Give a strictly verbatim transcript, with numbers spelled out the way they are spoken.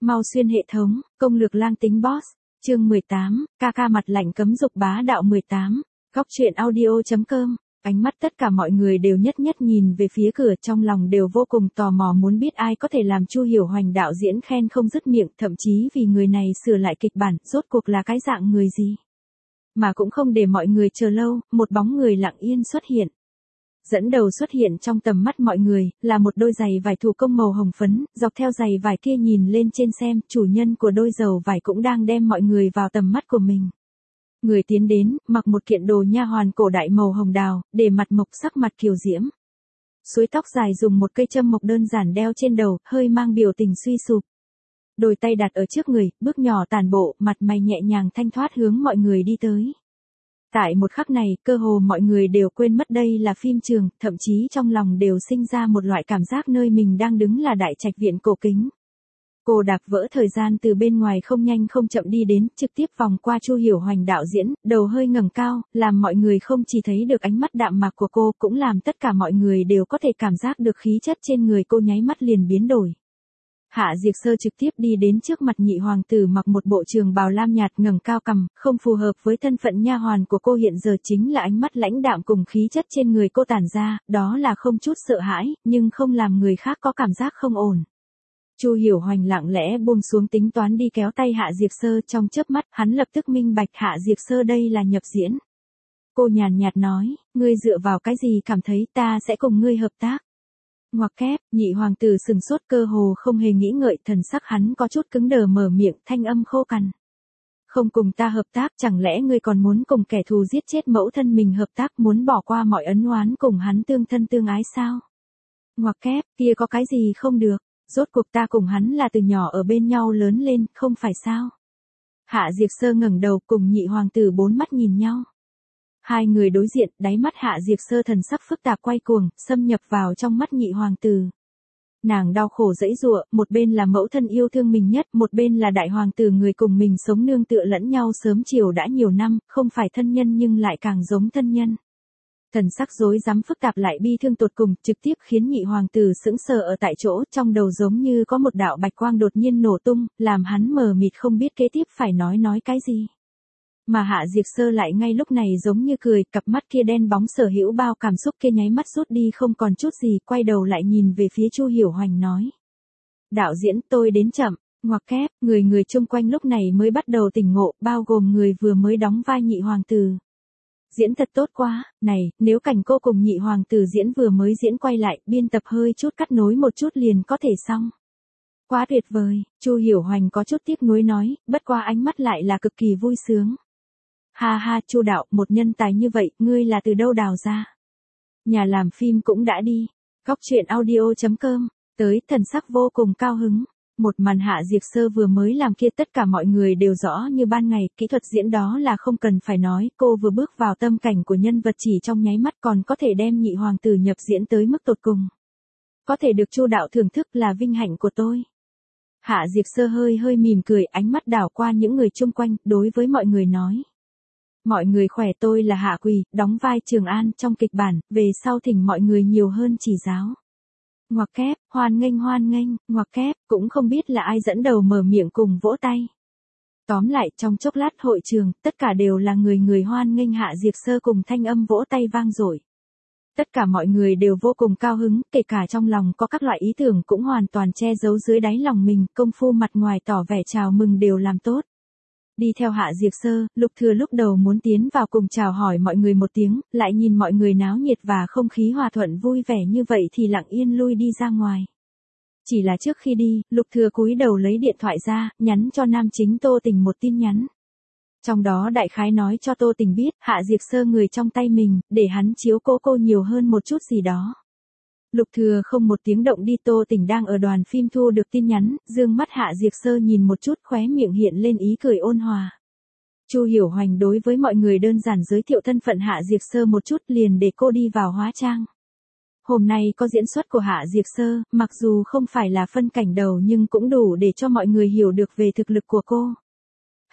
Mau xuyên hệ thống, công lược lang tính boss, chương mười tám, ca ca mặt lạnh cấm dục bá đạo mười tám, góc truyện audio.com, ánh mắt tất cả mọi người đều nhất nhất nhìn về phía cửa, trong lòng đều vô cùng tò mò muốn biết ai có thể làm Chu Hiểu Hoành đạo diễn khen không dứt miệng, thậm chí vì người này sửa lại kịch bản, rốt cuộc là cái dạng người gì. Mà cũng không để mọi người chờ lâu, một bóng người lặng yên xuất hiện. Dẫn đầu xuất hiện trong tầm mắt mọi người, là một đôi giày vải thủ công màu hồng phấn, dọc theo giày vải kia nhìn lên trên xem, chủ nhân của đôi dầu vải cũng đang đem mọi người vào tầm mắt của mình. Người tiến đến, mặc một kiện đồ nha hoàn cổ đại màu hồng đào, để mặt mộc sắc mặt kiều diễm. Suối tóc dài dùng một cây châm mộc đơn giản đeo trên đầu, hơi mang biểu tình suy sụp. Đôi tay đặt ở trước người, bước nhỏ tàn bộ, mặt mày nhẹ nhàng thanh thoát hướng mọi người đi tới. Tại một khắc này, cơ hồ mọi người đều quên mất đây là phim trường, thậm chí trong lòng đều sinh ra một loại cảm giác nơi mình đang đứng là đại trạch viện cổ kính. Cô đạp vỡ thời gian từ bên ngoài không nhanh không chậm đi đến, trực tiếp vòng qua Chu Hiểu Hoành đạo diễn, đầu hơi ngẩng cao, làm mọi người không chỉ thấy được ánh mắt đạm mạc của cô, cũng làm tất cả mọi người đều có thể cảm giác được khí chất trên người cô nháy mắt liền biến đổi. Hạ Diệp Sơ trực tiếp đi đến trước mặt nhị hoàng tử mặc một bộ trường bào lam nhạt ngẩng cao cằm, không phù hợp với thân phận nha hoàn của cô hiện giờ chính là ánh mắt lãnh đạm cùng khí chất trên người cô tản ra, đó là không chút sợ hãi, nhưng không làm người khác có cảm giác không ổn. Chu Hiểu Hoành lặng lẽ buông xuống tính toán đi kéo tay Hạ Diệp Sơ, trong chớp mắt, hắn lập tức minh bạch Hạ Diệp Sơ đây là nhập diễn. Cô nhàn nhạt nói, ngươi dựa vào cái gì cảm thấy ta sẽ cùng ngươi hợp tác? Ngoặc kép, nhị hoàng tử sừng sốt cơ hồ không hề nghĩ ngợi, thần sắc hắn có chút cứng đờ mở miệng, thanh âm khô cằn. Không cùng ta hợp tác, chẳng lẽ ngươi còn muốn cùng kẻ thù giết chết mẫu thân mình hợp tác, muốn bỏ qua mọi ấn oán cùng hắn tương thân tương ái sao? Ngoặc kép, kia có cái gì không được, rốt cuộc ta cùng hắn là từ nhỏ ở bên nhau lớn lên, không phải sao? Hạ Diệp Sơ ngẩng đầu cùng nhị hoàng tử bốn mắt nhìn nhau. Hai người đối diện, đáy mắt Hạ Diệp Sơ thần sắc phức tạp quay cuồng, xâm nhập vào trong mắt nhị hoàng tử. Nàng đau khổ dẫy dụa, một bên là mẫu thân yêu thương mình nhất, một bên là đại hoàng tử người cùng mình sống nương tựa lẫn nhau sớm chiều đã nhiều năm, không phải thân nhân nhưng lại càng giống thân nhân. Thần sắc rối rắm phức tạp lại bi thương tột cùng, trực tiếp khiến nhị hoàng tử sững sờ ở tại chỗ, trong đầu giống như có một đạo bạch quang đột nhiên nổ tung, làm hắn mờ mịt không biết kế tiếp phải nói nói cái gì. Mà Hạ Diệp Sơ lại ngay lúc này giống như cười, cặp mắt kia đen bóng sở hữu bao cảm xúc kia nháy mắt rút đi không còn chút gì, quay đầu lại nhìn về phía Chu Hiểu Hoành nói. Đạo diễn, tôi đến chậm, ngoặc kép, người người chung quanh lúc này mới bắt đầu tỉnh ngộ, bao gồm người vừa mới đóng vai nhị hoàng tử. Diễn thật tốt quá, này, nếu cảnh cô cùng nhị hoàng tử diễn vừa mới diễn quay lại, biên tập hơi chút cắt nối một chút liền có thể xong. Quá tuyệt vời, Chu Hiểu Hoành có chút tiếc nuối nói, bất qua ánh mắt lại là cực kỳ vui sướng. Ha ha, Chu đạo, một nhân tài như vậy, ngươi là từ đâu đào ra? Nhà làm phim cũng đã đi. Góc truyện audio.com, tới thần sắc vô cùng cao hứng. Một màn Hạ Diệp Sơ vừa mới làm kia tất cả mọi người đều rõ như ban ngày, kỹ thuật diễn đó là không cần phải nói, cô vừa bước vào tâm cảnh của nhân vật chỉ trong nháy mắt còn có thể đem nhị hoàng tử nhập diễn tới mức tột cùng. Có thể được Chu đạo thưởng thức là vinh hạnh của tôi. Hạ Diệp Sơ hơi hơi mỉm cười, ánh mắt đảo qua những người chung quanh, đối với mọi người nói. Mọi người khỏe, tôi là Hạ Quỳ, đóng vai Trường An trong kịch bản, về sau thỉnh mọi người nhiều hơn chỉ giáo. Ngoặc kép, hoan nghênh hoan nghênh, ngoặc kép, cũng không biết là ai dẫn đầu mở miệng cùng vỗ tay. Tóm lại, trong chốc lát hội trường, tất cả đều là người người hoan nghênh Hạ Diệp Sơ cùng thanh âm vỗ tay vang dội. Tất cả mọi người đều vô cùng cao hứng, kể cả trong lòng có các loại ý tưởng cũng hoàn toàn che giấu dưới đáy lòng mình, công phu mặt ngoài tỏ vẻ chào mừng đều làm tốt. Đi theo Hạ Diệp Sơ, Lục Thừa lúc đầu muốn tiến vào cùng chào hỏi mọi người một tiếng, lại nhìn mọi người náo nhiệt và không khí hòa thuận vui vẻ như vậy thì lặng yên lui đi ra ngoài. Chỉ là trước khi đi, Lục Thừa cúi đầu lấy điện thoại ra, nhắn cho nam chính Tô Tình một tin nhắn. Trong đó đại khái nói cho Tô Tình biết, Hạ Diệp Sơ người trong tay mình, để hắn chiếu cố cô nhiều hơn một chút gì đó. Lục Thừa không một tiếng động đi, Tô Tình đang ở đoàn phim thu được tin nhắn, dương mắt Hạ Diệp Sơ nhìn một chút, khóe miệng hiện lên ý cười ôn hòa. Chu Hiểu Hoành đối với mọi người đơn giản giới thiệu thân phận Hạ Diệp Sơ một chút liền để cô đi vào hóa trang. Hôm nay có diễn xuất của Hạ Diệp Sơ, mặc dù không phải là phân cảnh đầu nhưng cũng đủ để cho mọi người hiểu được về thực lực của cô.